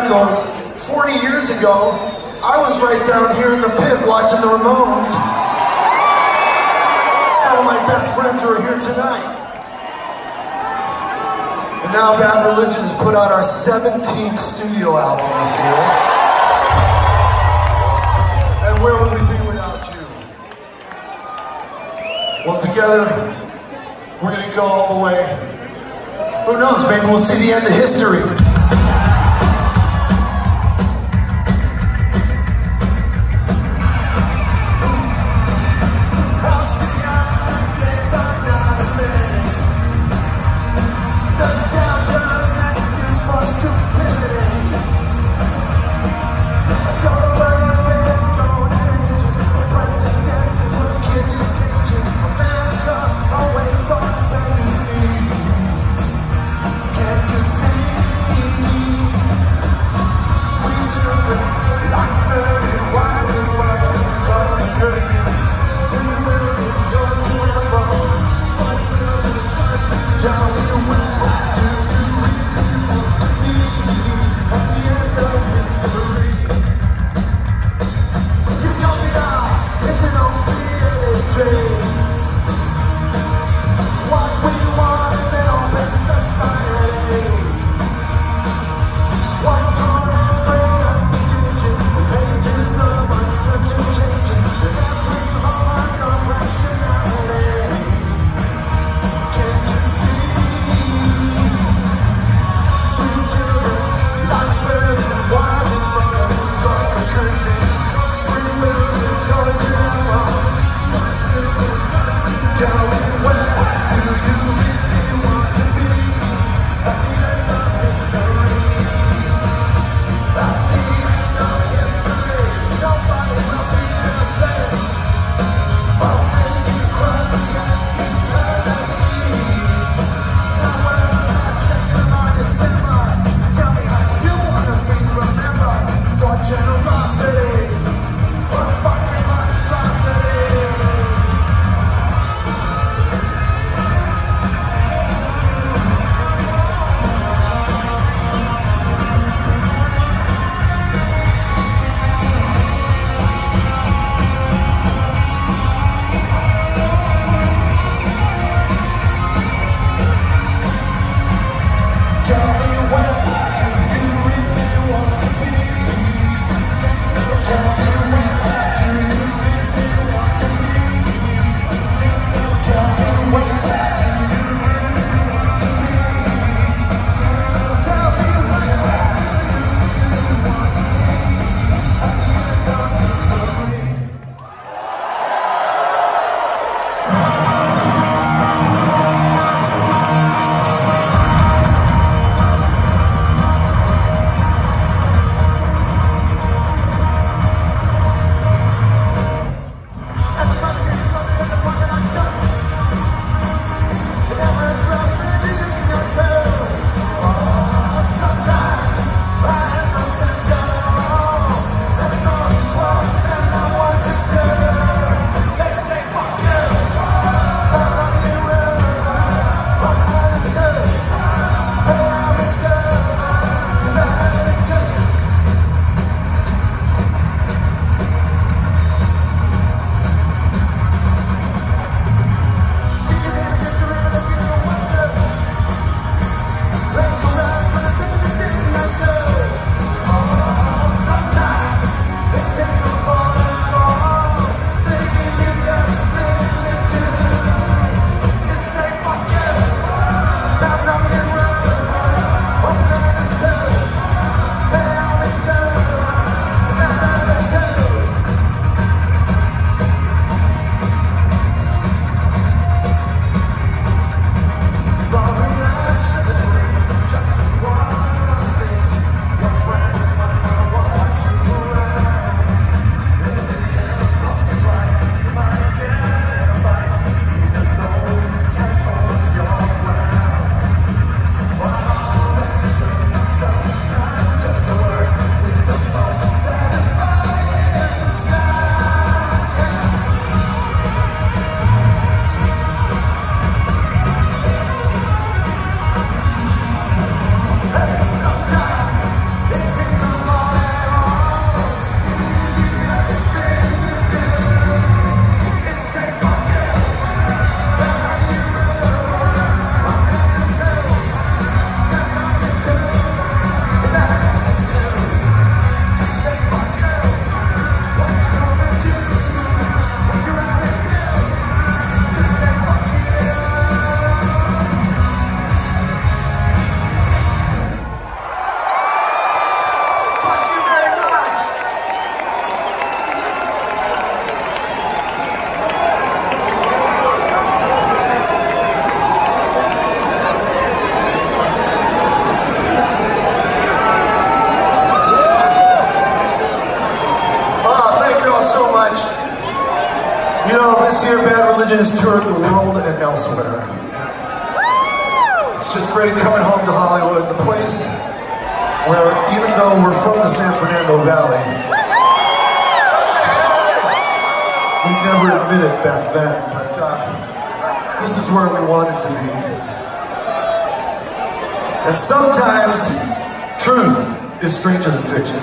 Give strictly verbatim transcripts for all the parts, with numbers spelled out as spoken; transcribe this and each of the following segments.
goes, forty years ago, I was right down here in the pit watching the Ramones. Some of my best friends who are here tonight. And now Bad Religion has put out our seventeenth studio album this year. And where would we be without you? Well, together, we're gonna go all the way. Who knows, maybe we'll see the end of history. Can't you see? You know, this year Bad Religion has toured the world and elsewhere. It's just great coming home to Hollywood, the place where, even though we're from the San Fernando Valley, we never admitted back then, but uh, this is where we wanted to be. And sometimes, truth is stranger than fiction.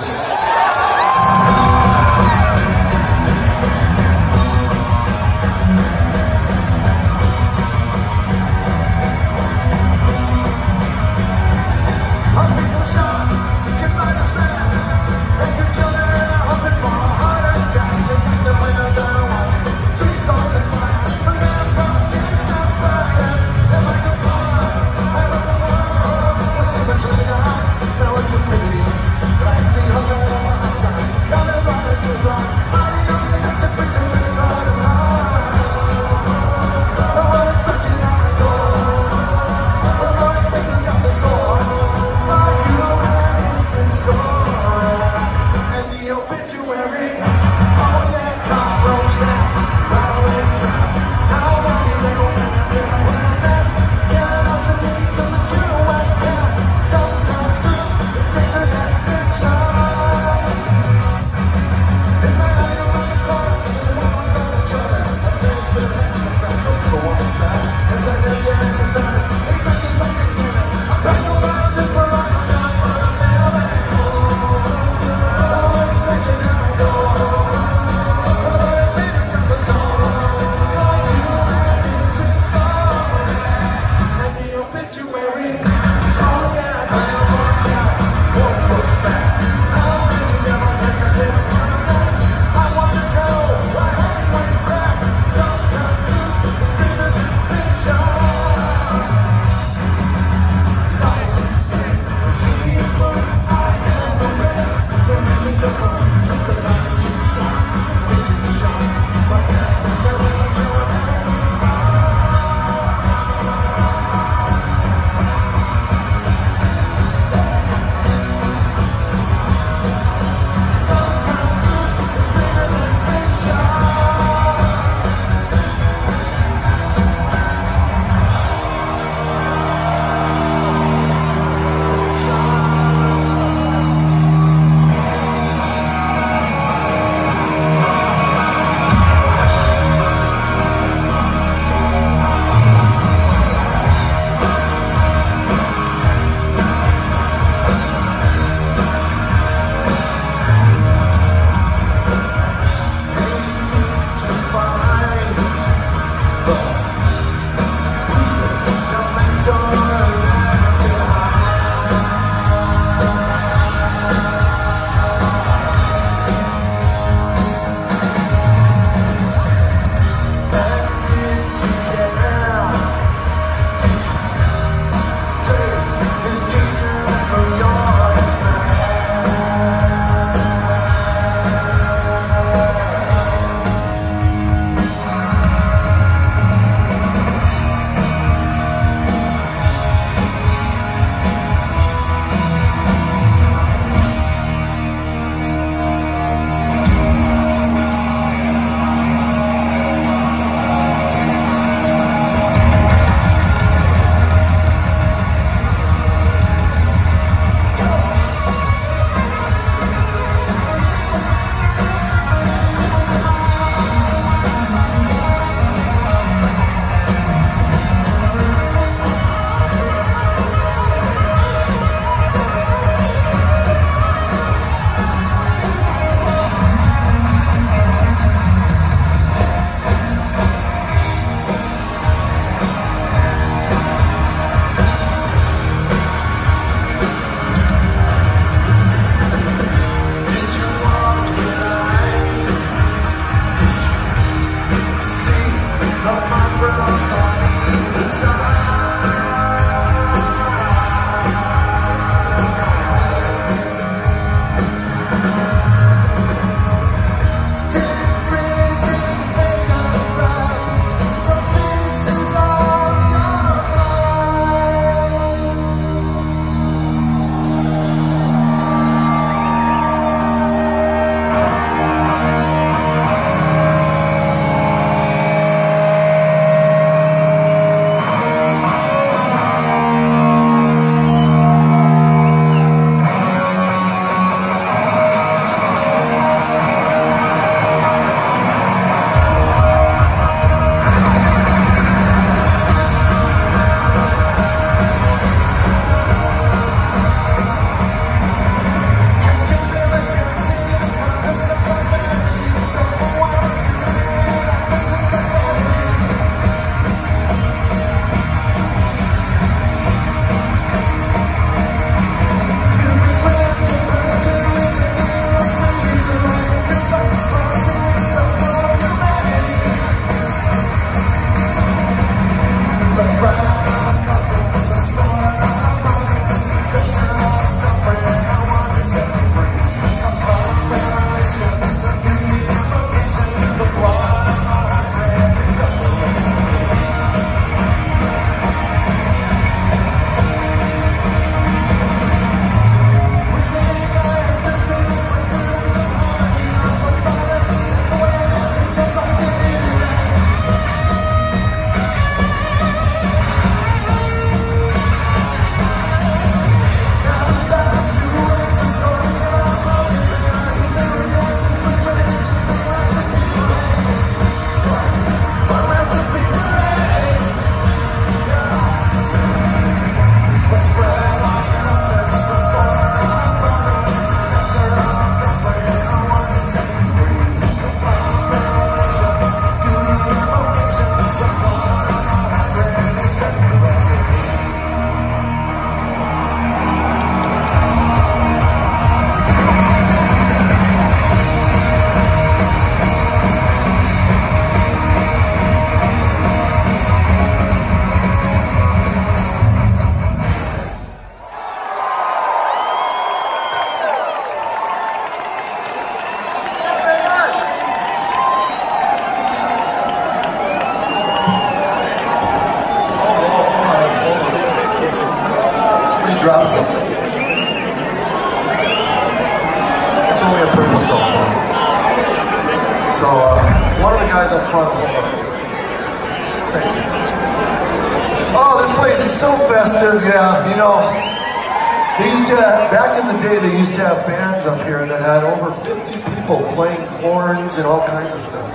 uh, one of the guys up front will hold up to it. Thank you. Oh, this place is so festive, yeah, you know. They used to have, back in the day, they used to have bands up here that had over fifty people playing horns and all kinds of stuff.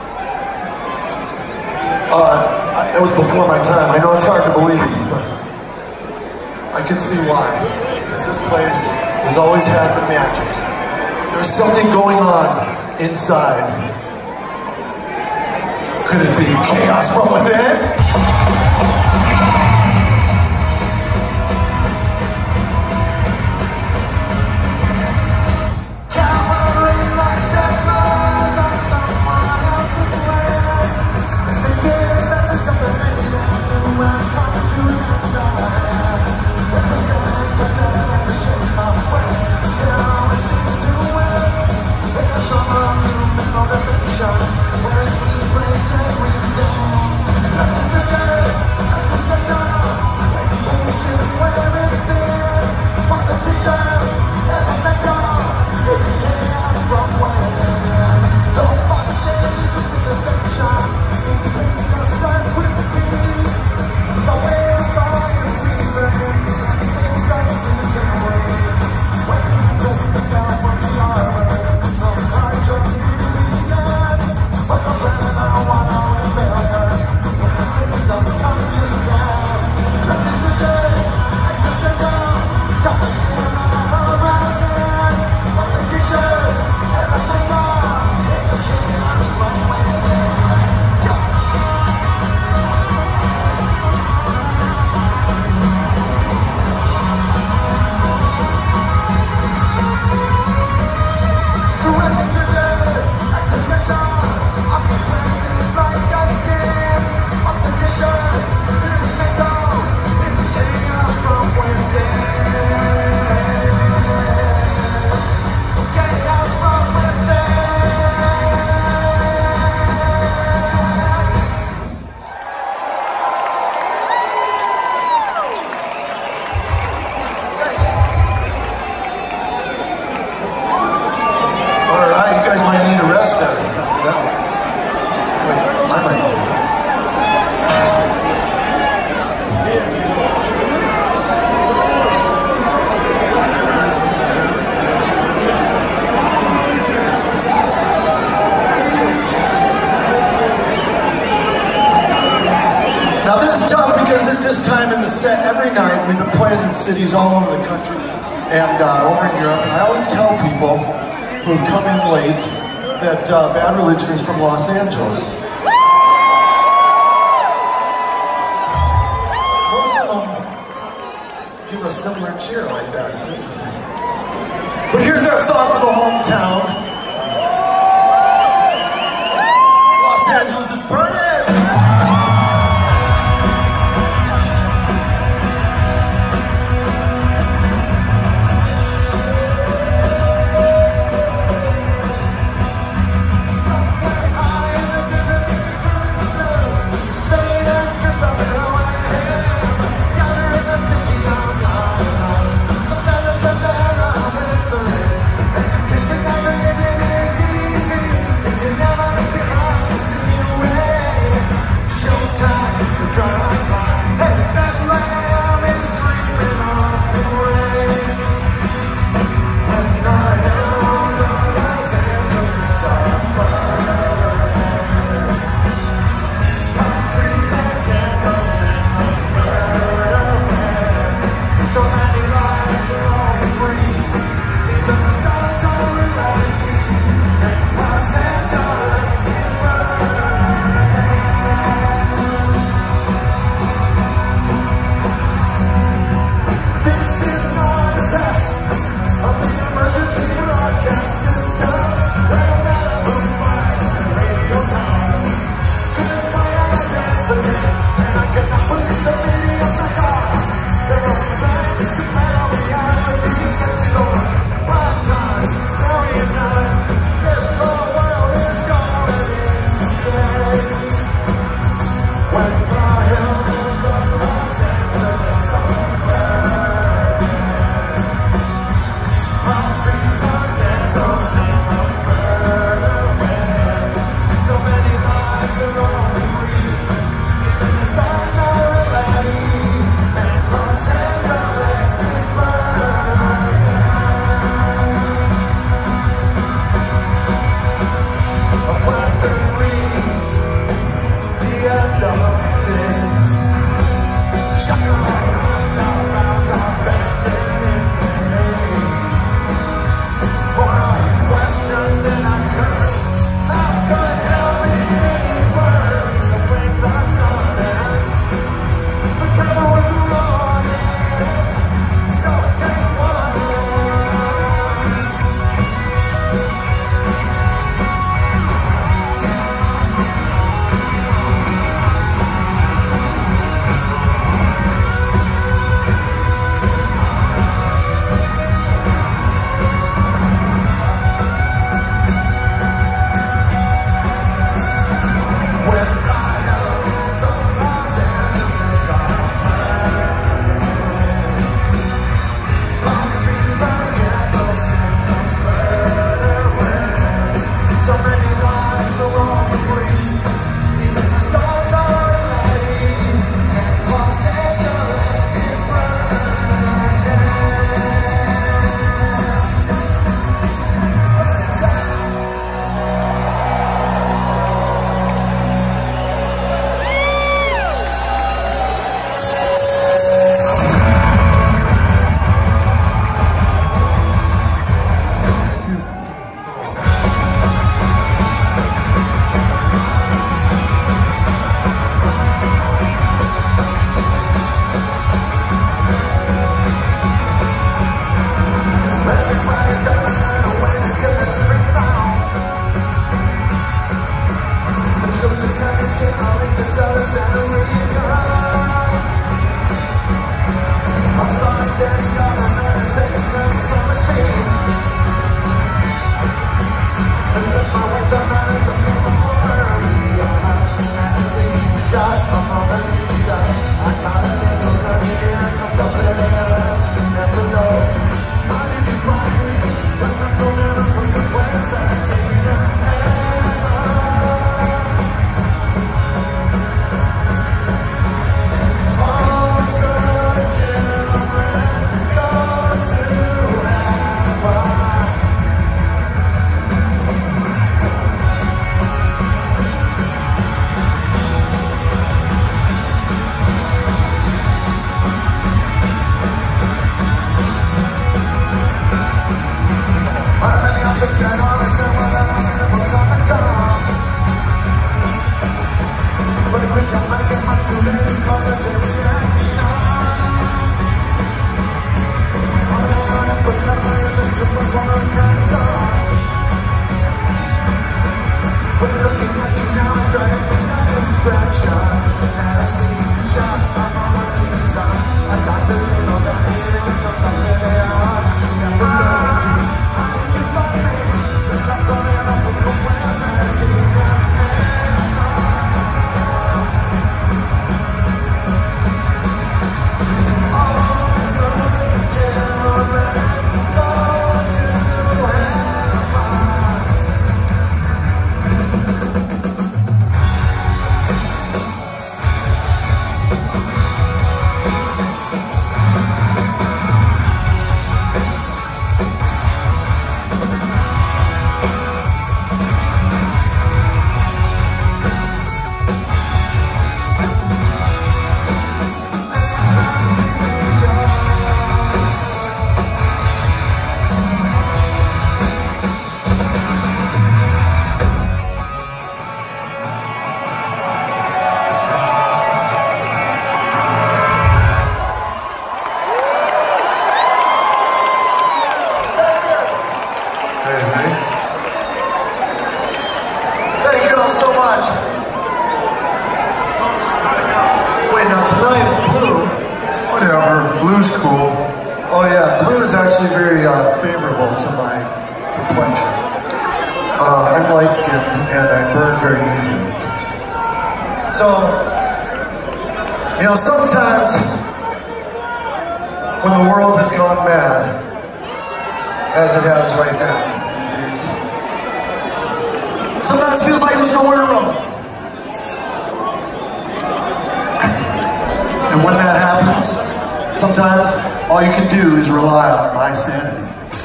Uh, I, it was before my time. I know it's hard to believe, but I can see why. Because this place has always had the magic. There's something going on inside. Could it be chaos from within? Every night we've been playing in cities all over the country and uh, over in Europe, and I always tell people who have come in late that uh, Bad Religion is from Los Angeles. Most of them give a similar cheer like that. It's interesting. But here's our song for the hometown. Los Angeles is burning! Together Blue's cool. Oh yeah, blue is actually very uh, favorable to my complexion. Uh, I'm light-skinned and I burn very easily. So, you know, sometimes when the world has gone mad, as it has right now these days, sometimes it feels like there's nowhere to run. And when that happens, sometimes all you can do is rely on my sanity.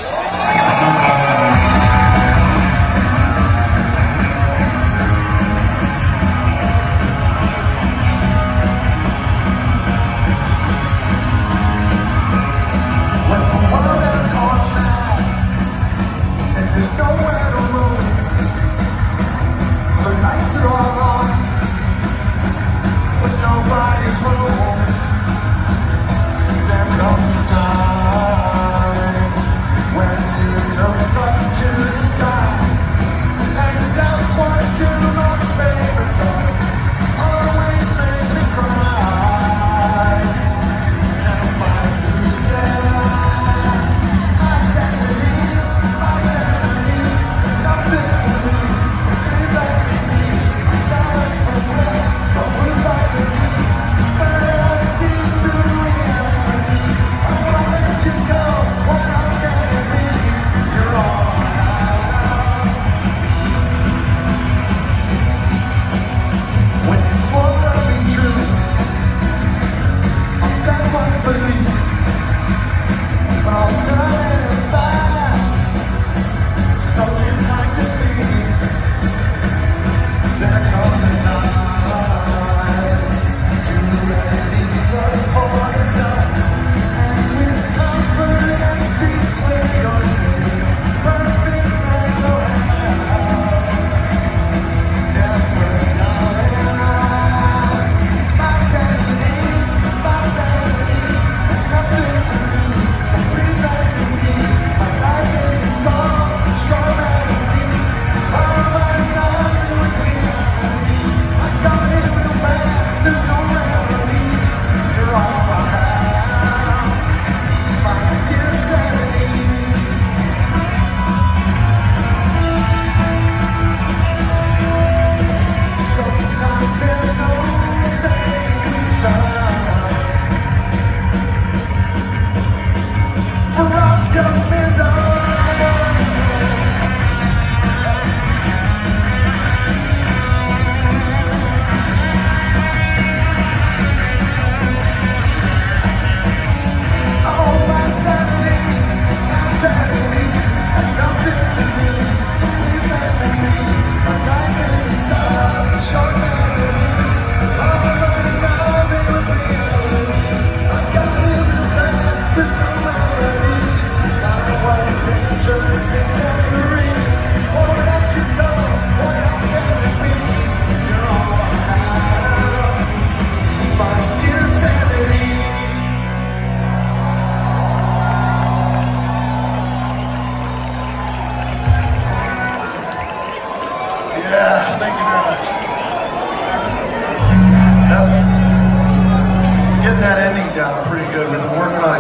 When the world has gone mad and there's nowhere to roam, the night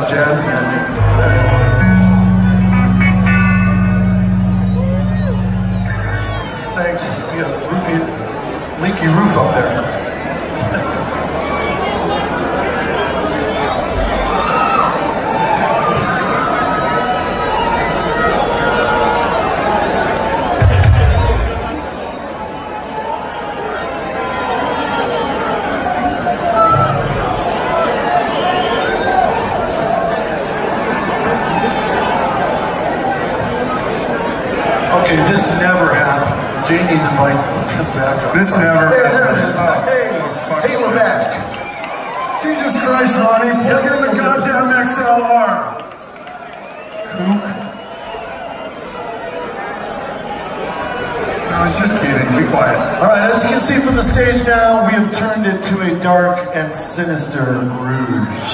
jazzy ending. Thanks. We got a roofy, leaky roof up there. Okay, this never happened. Jay needs a mic back up. This never There, happened. there it is. Oh, hey, for hey, we're sake. back. Jesus Christ, Ronnie, plug in the goddamn X L R. Kook. I was just kidding, be quiet. All right, as you can see from the stage now, we have turned it to a dark and sinister Rouge.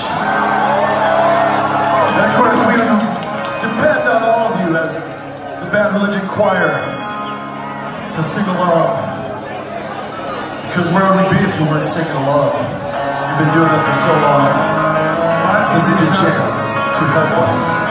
And of course, we depend on all of you as the Bad Religion Choir to sing along. Because where would we be if you weren't singing along? You've been doing it for so long. This is your chance to help us.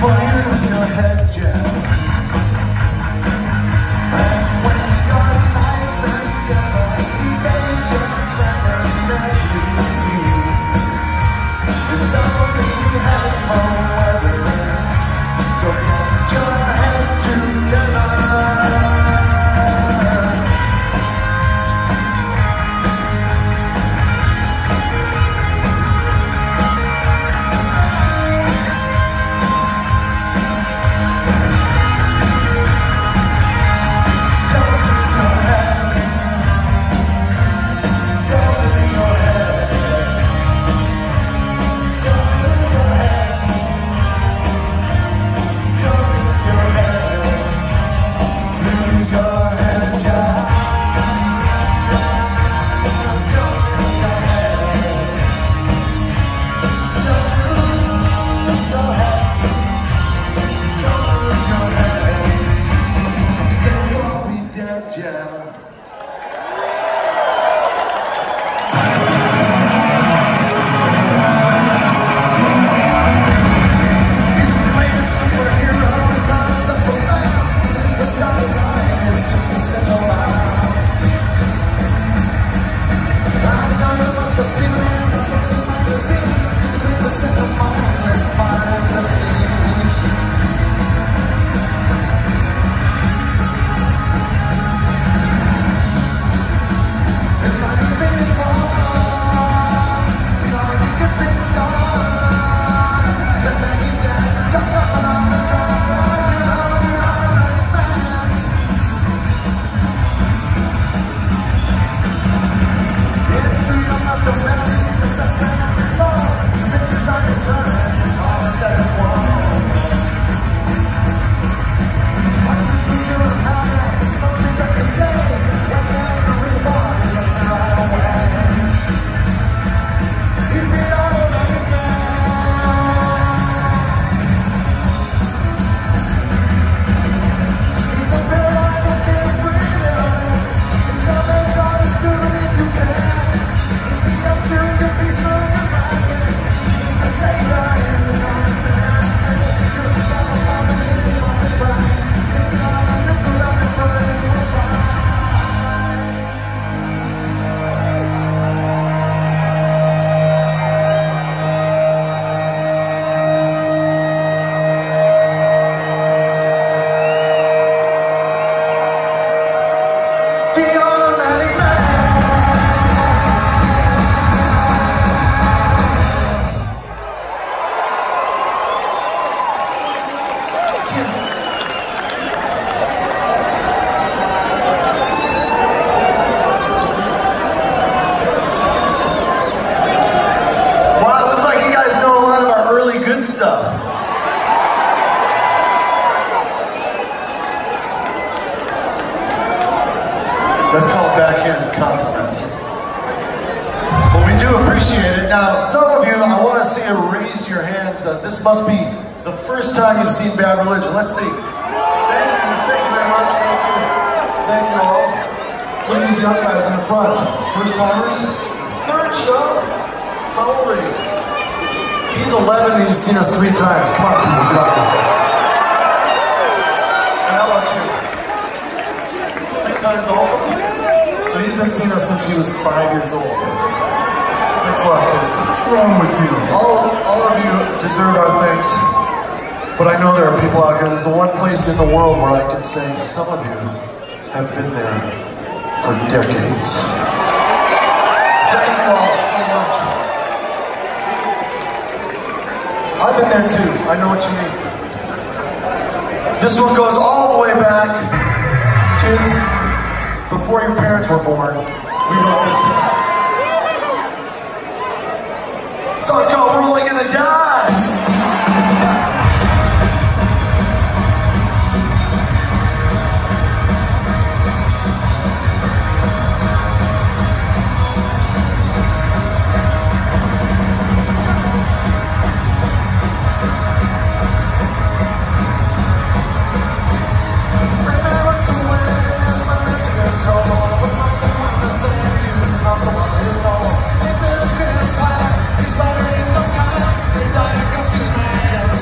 Fire with your head, Jeff. And when your life and together, he made your clever messy. It's only hell for weather, so get your head together. Let's call it backhand compliment. Well, we do appreciate it. Now, some of you, I want to see you raise your hands. Uh, this must be the first time you've seen Bad Religion. Let's see. Thank you. Thank you very much. Thank you. Thank you all. Look at these young guys in the front. First timers. Third show. How old are you? He's eleven and he's seen us three times. Come on, people. Get up there. And how about you? Three times also? So he's been seeing us since he was five years old. Thanks a lot, kids. What's wrong with you? All, all of you deserve our thanks. But I know there are people out here. This is the one place in the world where I can say some of you have been there for decades. Thank you all so much. I've been there too. I know what you mean. This one goes all the way back. Kids, before your parents were born, we wrote this song. The song's called Rolling in a Dive. It's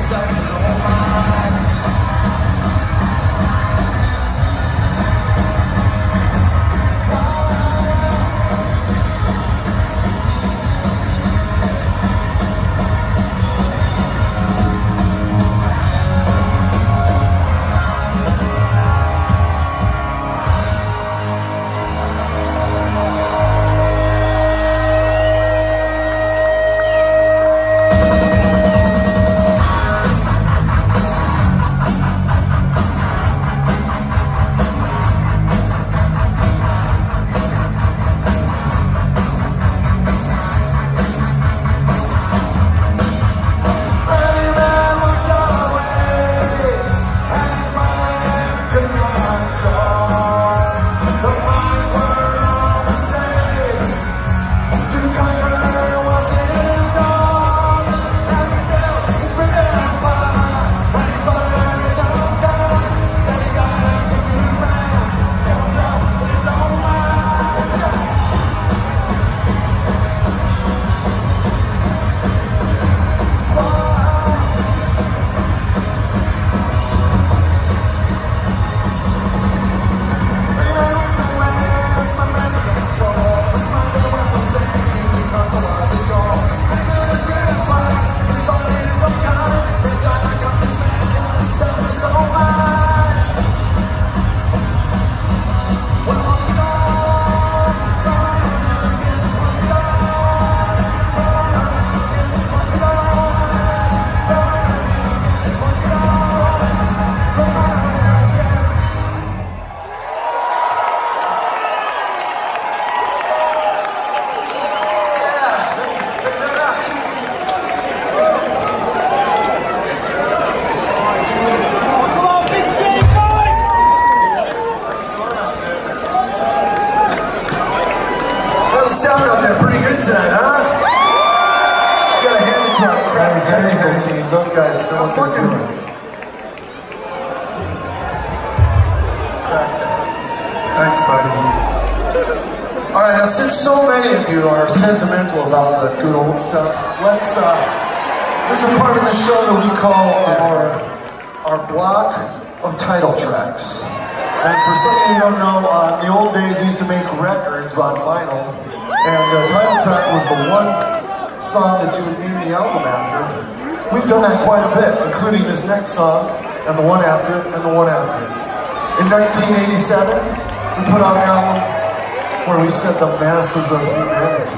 since so many of you are sentimental about the good old stuff, let's, uh, this is a part of the show that we call our, our block of title tracks. And for some of you who don't know, uh, in the old days, we used to make records on vinyl, and the title track was the one song that you would name the album after. We've done that quite a bit, including this next song, and the one after it, and the one after it. In nineteen eighty-seven, we put out an album where we said the masses of humanity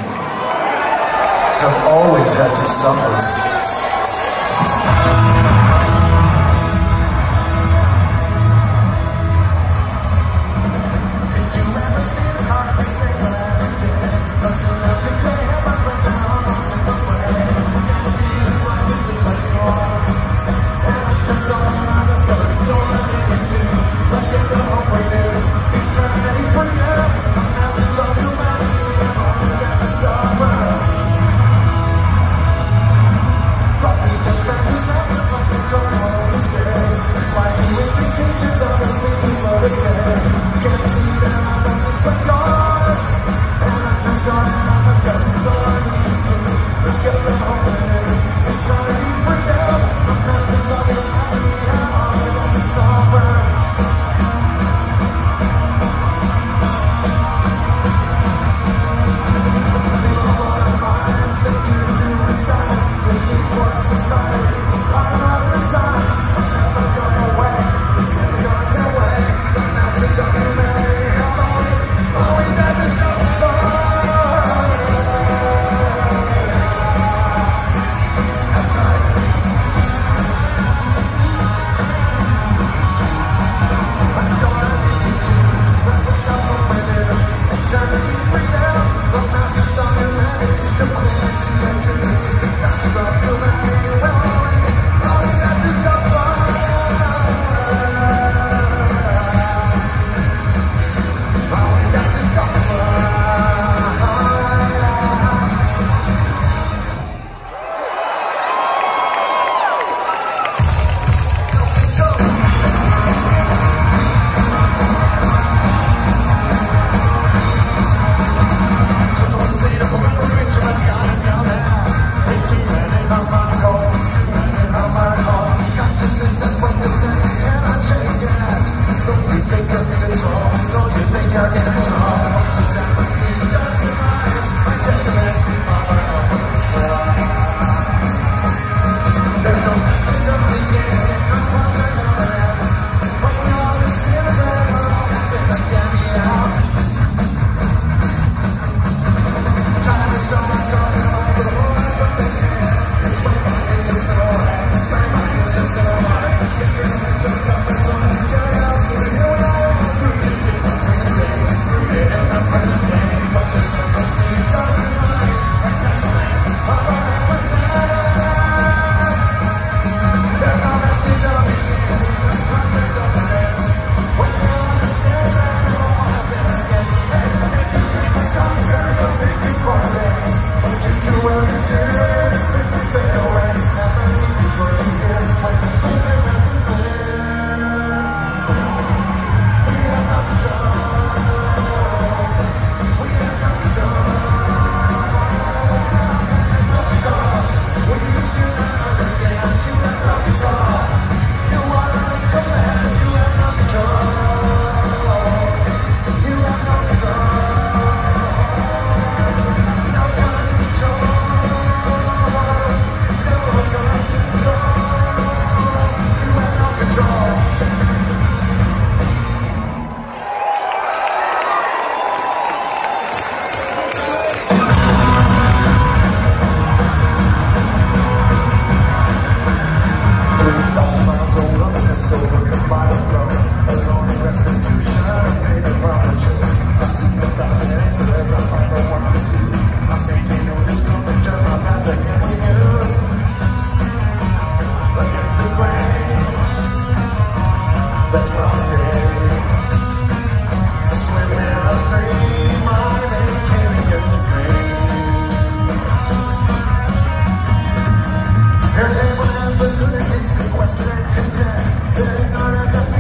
have always had to suffer.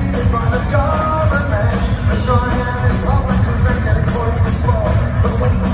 But when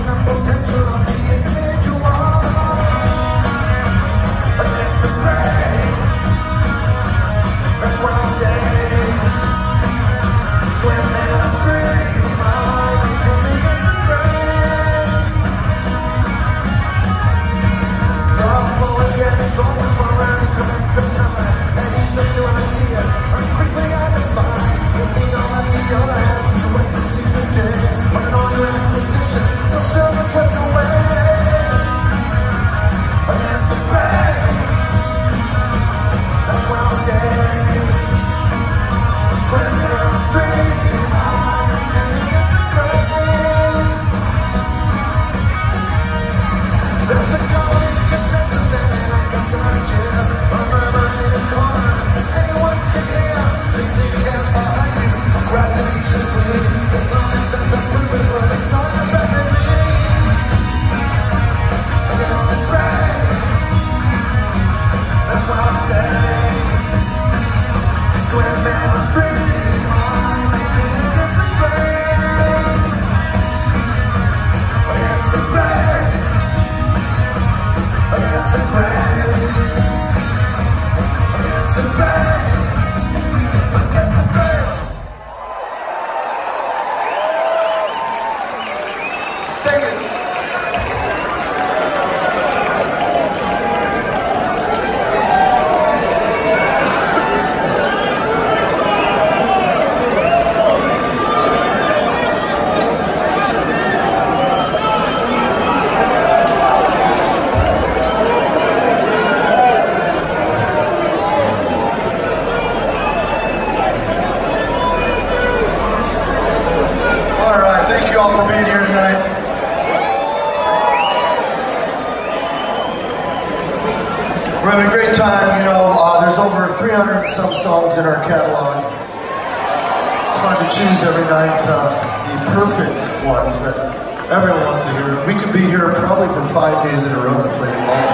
We're having a great time, you know, uh, there's over three hundred and some songs in our catalog. It's hard to choose every night uh, the perfect ones that everyone wants to hear. We could be here probably for five days in a row to play them all.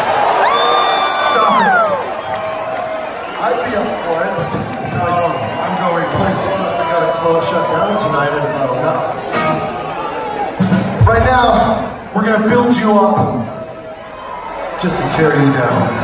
Stop it! I'd be up for it, but no, I'm going. The place told us they got to close, shut down tonight at about enough. So. Right now, we're going to build you up just to tear you down.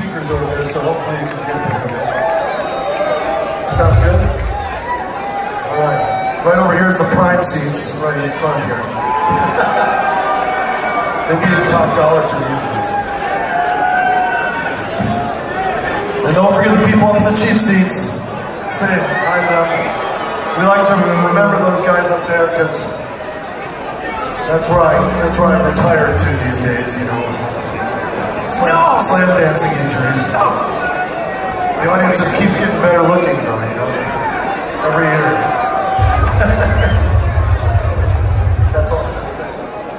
speakers over there, so hopefully you can get there. Sounds good? All right. Right over here is the prime seats, right in front here. They paid top dollar for these ones. And don't forget the people up in the cheap seats. Same, I'm, uh, we like to remember those guys up there because that's where I, that's where I retired to these days, you know. Slam, no. slam dancing injuries. No. The audience just keeps getting better looking though, you know, every year. That's all I'm gonna say.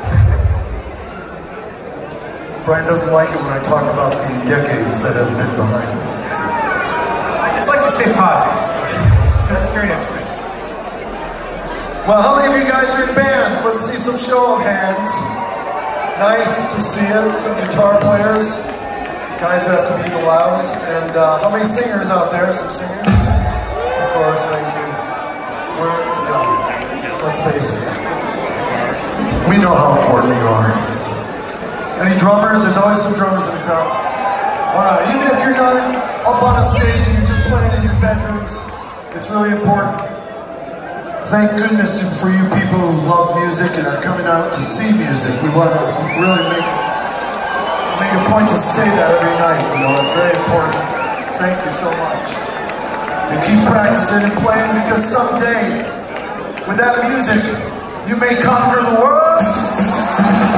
Brian doesn't like it when I talk about the decades that have been behind us. I just like to stay positive. Just straight up straight. Well, how many of you guys are in bands? Let's see some show of hands. Nice to see it. Some guitar players. Guys have to be the loudest. And uh, how many singers out there? Some singers? Of course, thank you. We're, you know, let's face it. We know how important you are. Any drummers? There's always some drummers in the crowd. All right, even if you're not up on a stage and you're just playing in your bedrooms, it's really important. Thank goodness for you people who love music and are coming out to see music. We want to really make, make a point to say that every night. You know, it's very important. Thank you so much. And keep practicing and playing because someday, with that music, you may conquer the world.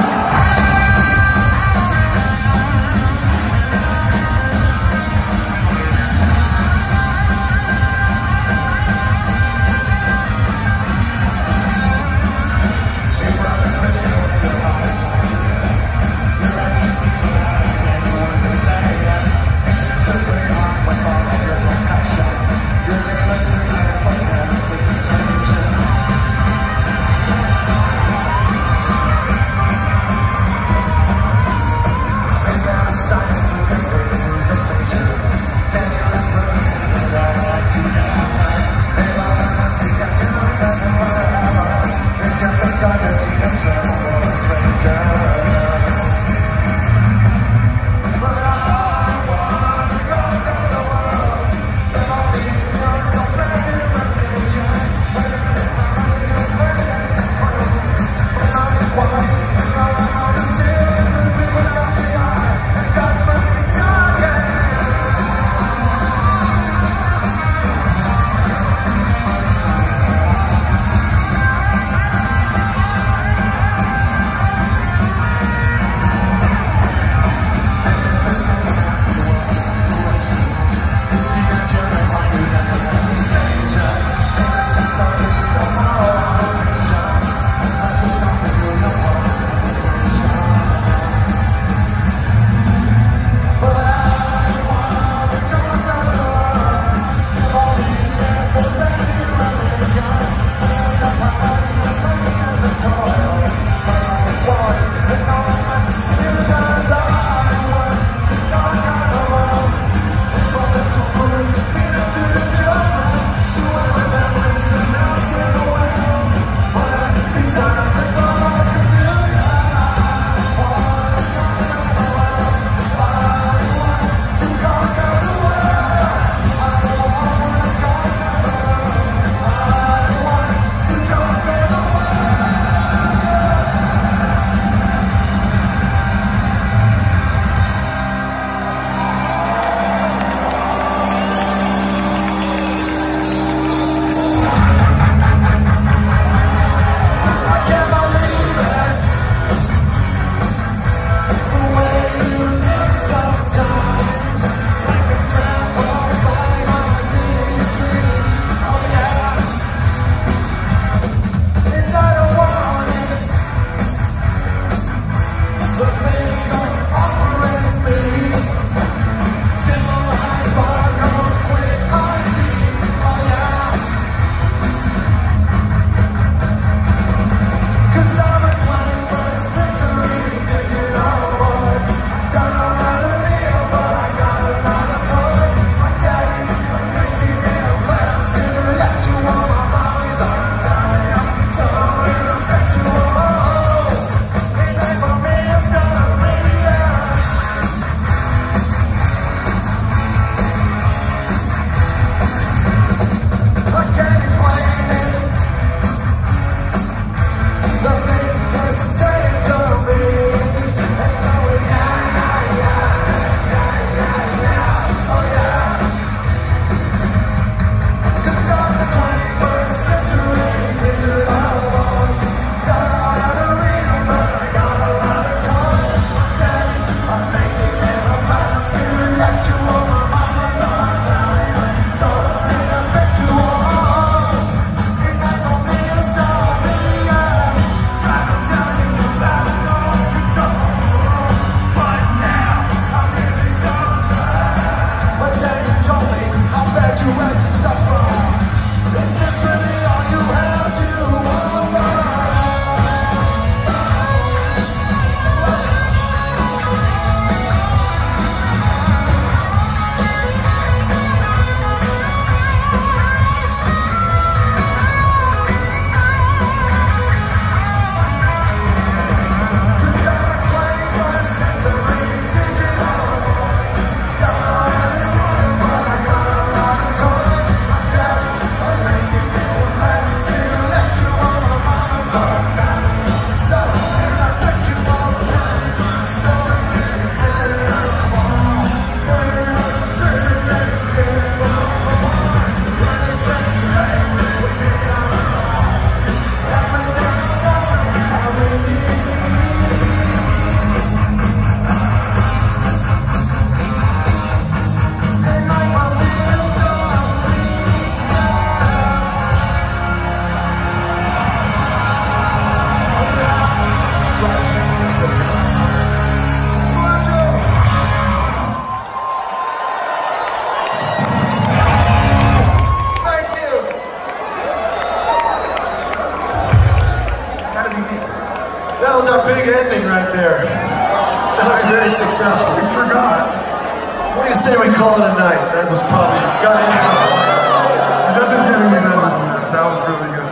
successful. We forgot. What do you say we call it a night? That was probably, got it. It doesn't get any better than that. That was really good.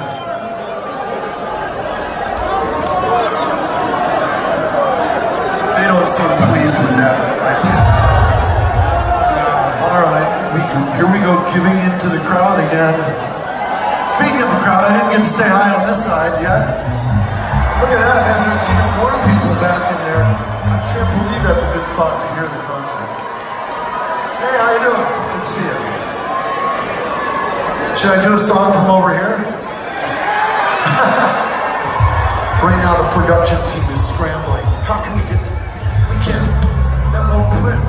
They don't seem pleased with that. All right, we, here we go, giving in to the crowd again. Speaking of the crowd, I didn't get to say hi on this side yet. Look at that, man. There's even more people back in there. I can't believe that's a good spot to hear the concert. Hey, how you doing? Good to see you. Should I do a song from over here? Right now, the production team is scrambling. How can we get... We can't... That won't print.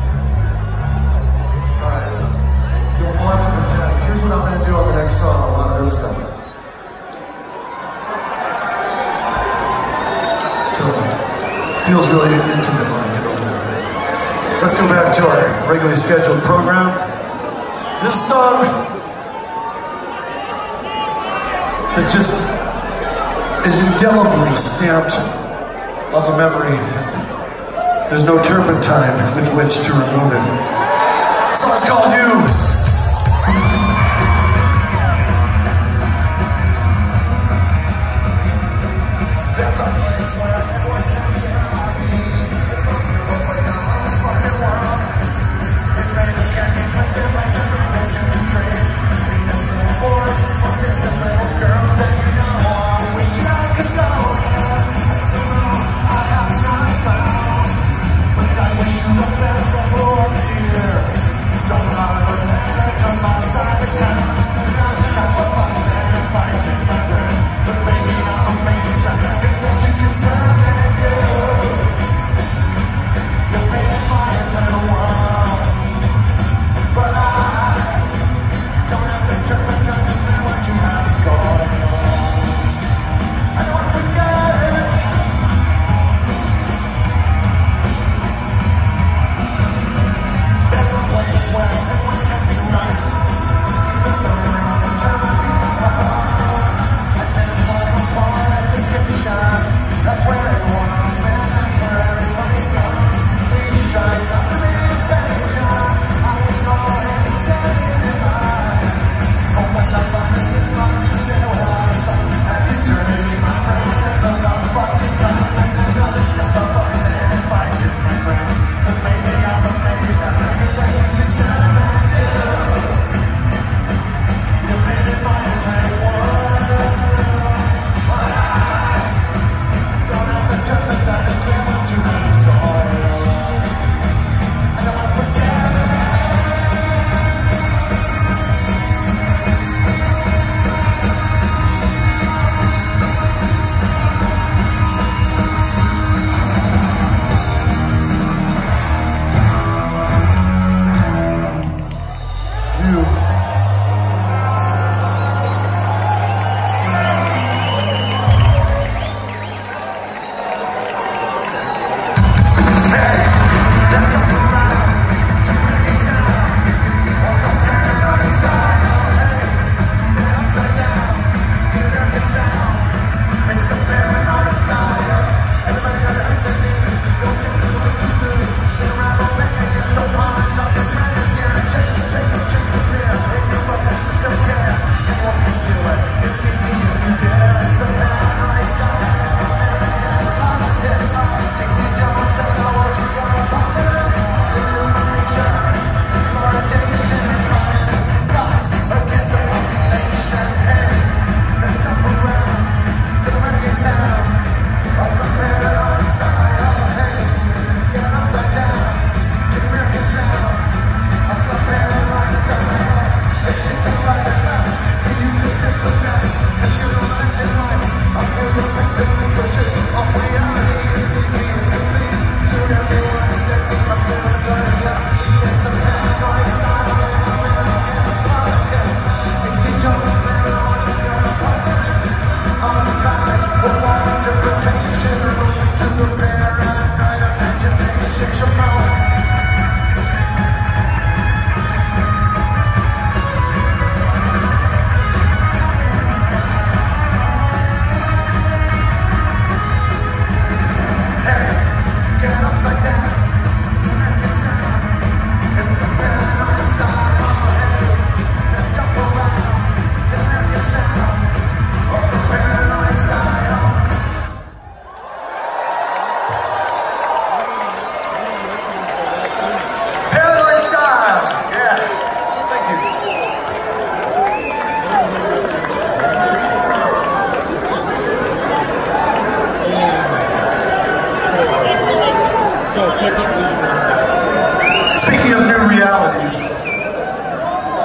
All right. We'll have to pretend. Here's what I'm going to do on the next song. A lot of this stuff. So, it feels really intimate when I get over there. Let's go back to our regularly scheduled program. This song that just is indelibly stamped on the memory. There's no turpentine with which to remove it. This song's called You. Don't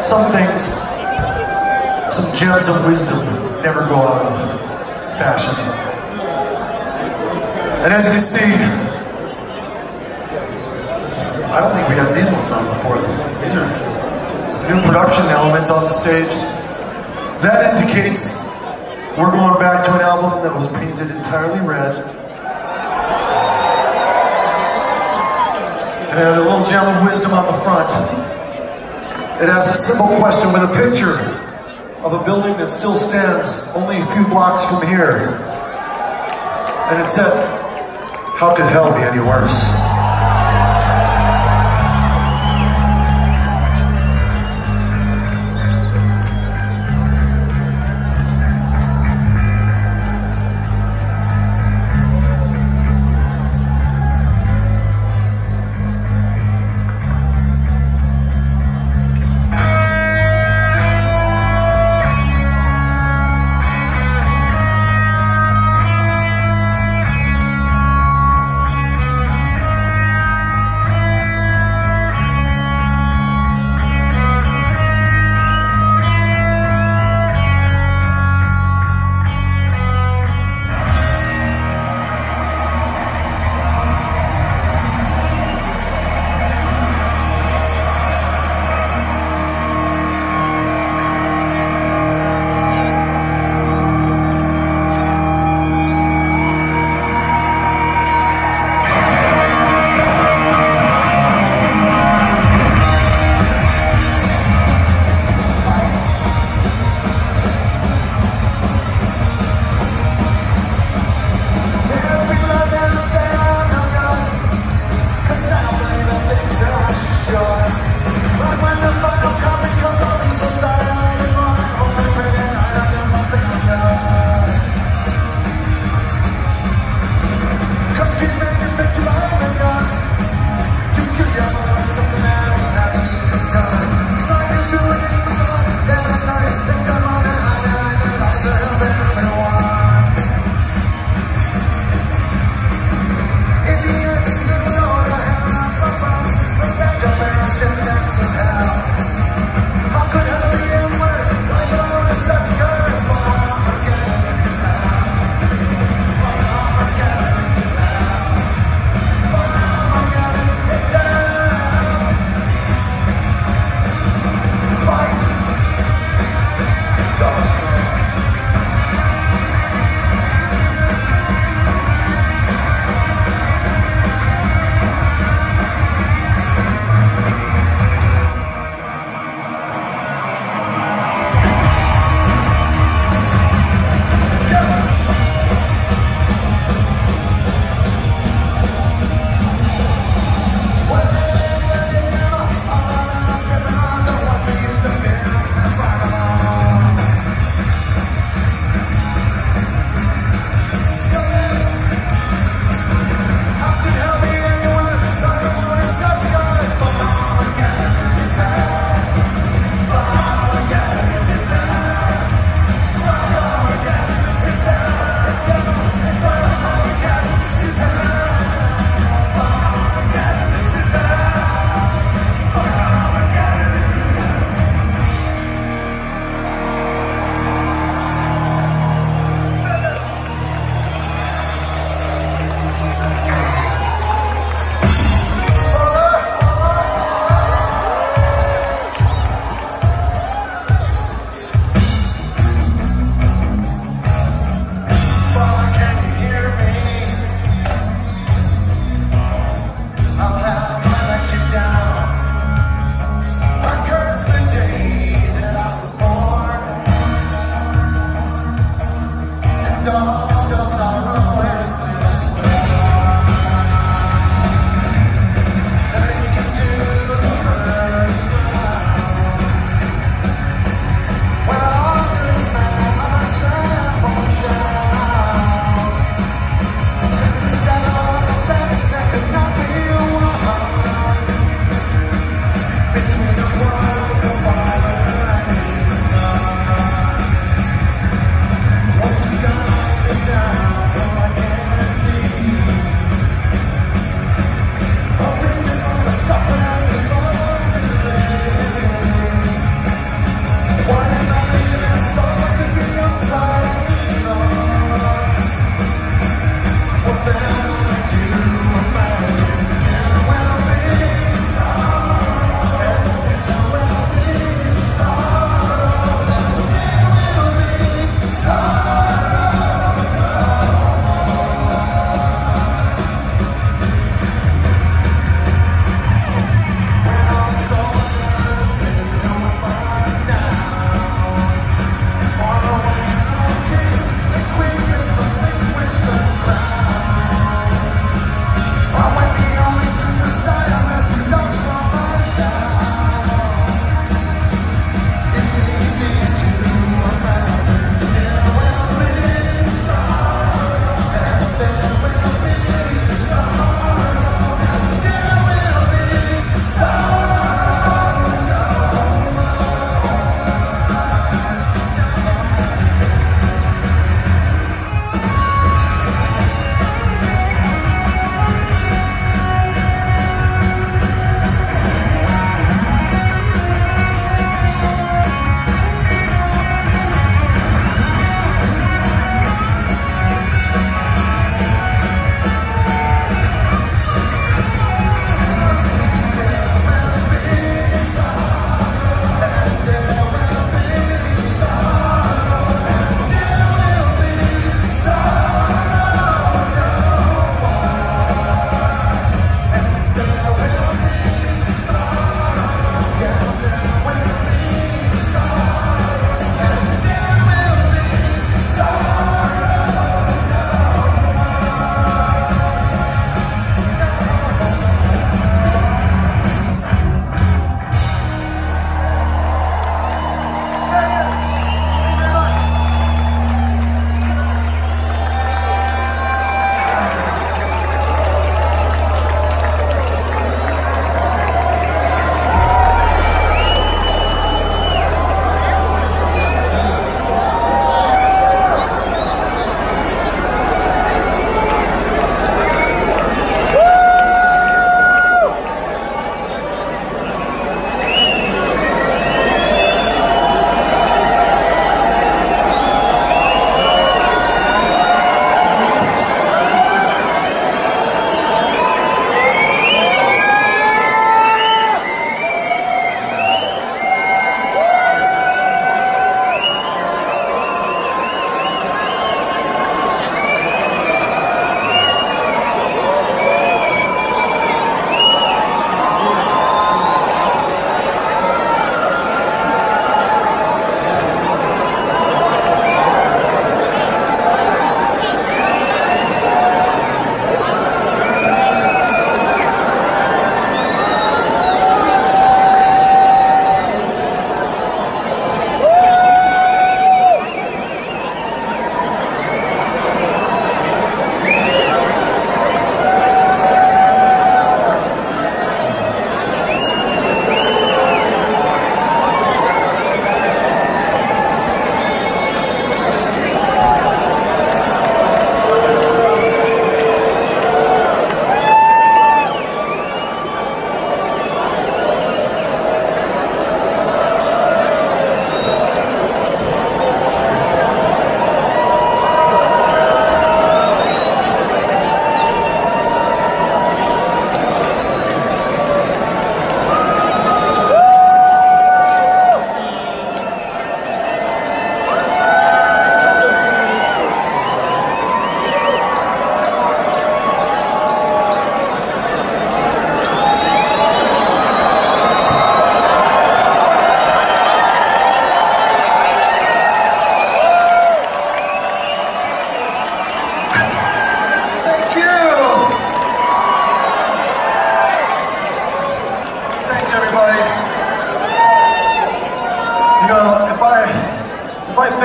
some things, some gems of wisdom never go out of fashion. And as you can see, I don't think we had these ones on before. These are some new production elements on the stage. That indicates we're going back to an album that was painted entirely red. And it had a little gem of wisdom on the front. It asks a simple question with a picture of a building that still stands only a few blocks from here. And it said, how could hell be any worse?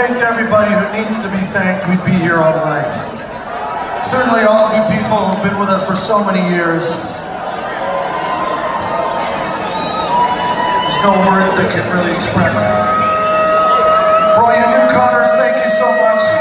thanked everybody who needs to be thanked, we'd be here all night. Certainly all of you people who've been with us for so many years. There's no words that can really express it. For all you newcomers, thank you so much.